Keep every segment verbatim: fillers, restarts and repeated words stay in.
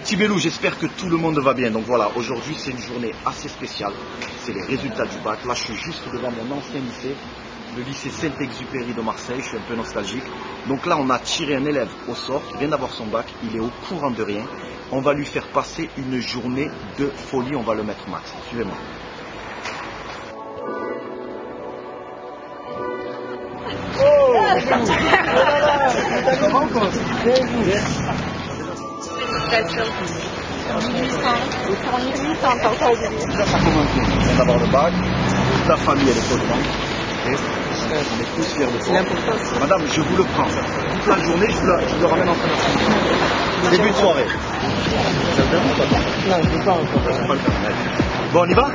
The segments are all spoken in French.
petits bélous, j'espère que tout le monde va bien. Donc voilà, aujourd'hui c'est une journée assez spéciale. C'est les résultats du bac. Là je suis juste devant mon ancien lycée, le lycée Saint-Exupéry de Marseille. Je suis un peu nostalgique. Donc là on a tiré un élève au sort qui vient d'avoir son bac. Il est au courant de rien. On va lui faire passer une journée de folie. On va le mettre max. Suivez-moi. Oh, on vient d'avoir le bac, toute la famille elle est contente. On est tous fiers de toi. Madame, je vous le prends. Toute la journée, je vous le, je vous le ramène en fin d'après-midi. Début de soirée. Non, je ne peux pas encore. Je peux pas le faire. Bon, on y va?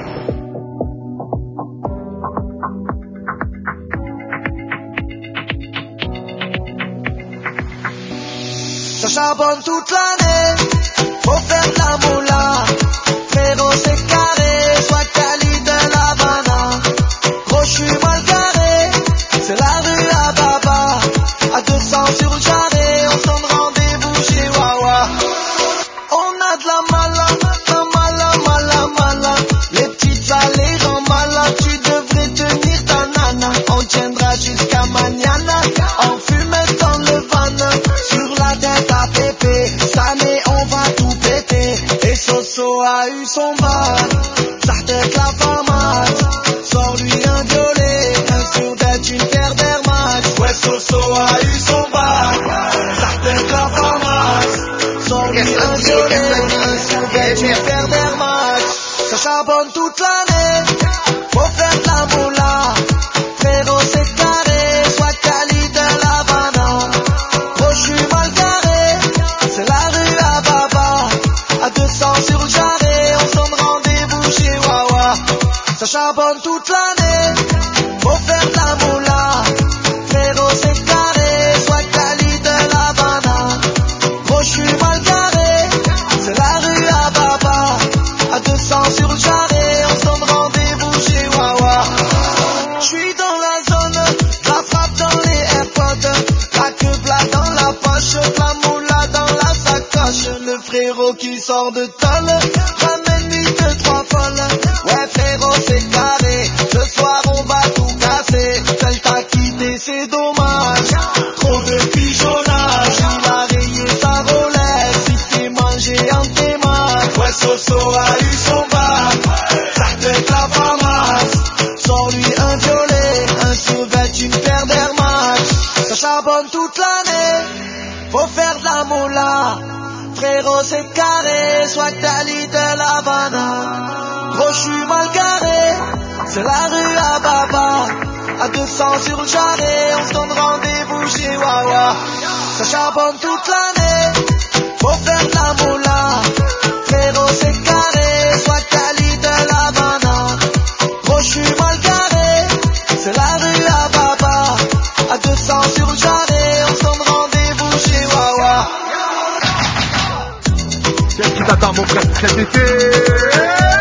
Ça charbonne toute l'année, faut faire de la moula. Frérot c'est carré, soit Cali de l'Havana. Gros j'suis mal garé, c'est la rue à Baba. À deux cents sur le jarret, on se donne rendez-vous chez Wawa. On a de la mala, la mala, mala, mala. Les petites allées rend malade, tu devrais tenir ta nana. On tiendra jusqu'à mañana, en fumette dans le van. Sur la tête à pépé, cette année on va tout péter. Et Soso a eu son bac, sa tête la famate. Sors-lui un violet, un sur-tête, une paire d'air max. Ouais, Soso a eu son bac, sa tête la famate. Sors-lui un violet, un sur-tête, une paire d'air max. Ça charbonne toute l'année, faut faire de la moula. Frérot c'est carré, soit Cali de l'Havana. Gros j'suis mal garé, c'est la rue à Baba. À deux cents sur le jarret, on se donne rendez-vous chez Wawa. Ça charbonne toute l'année, faut faire de la moula. Frérot c'est carré, soit Cali de l'Havana. Gros j'suis mal garé, c'est la rue à Baba. À deux cents sur le jarret, on se donne rendez-vous chez Wawa. J'suis dans la zone, la frappe dans les AirPods. La queue plat dans la poche, la moula dans la sacoche. Le frérot qui sort de tôle, ramène-lui deux, trois folles. Ouais frérot c'est carré, ce soir on va tout casser. Celle t'a quitté c'est dommage, trop de pigeonnage. Il a rayé sa Rolex, il s'est mangé en tes mains. Ouais Soso a eu son bac, sa tête la famasse. Sors-lui un violet, un sous-vêt, une paire d'air max. Ça charbonne toute l'année, faut faire de la moula. Frérot c'est carré, soit Cali de l'Havana. Gros j'suis mal garé, c'est la rue à Baba. À deux cents sur le jarret, on se donne rendez-vous chez Wawa. Ça charbonne toute l'année, faut faire de la moula. Frérot c'est carré, soit Cali de l'Havana. Gros j'suis mal garé, c'est la rue à Baba. À deux cents sur le jarret, on se donne rendez-vous chez Wawa. Qu'est-ce qui t'attend mon frère cet été?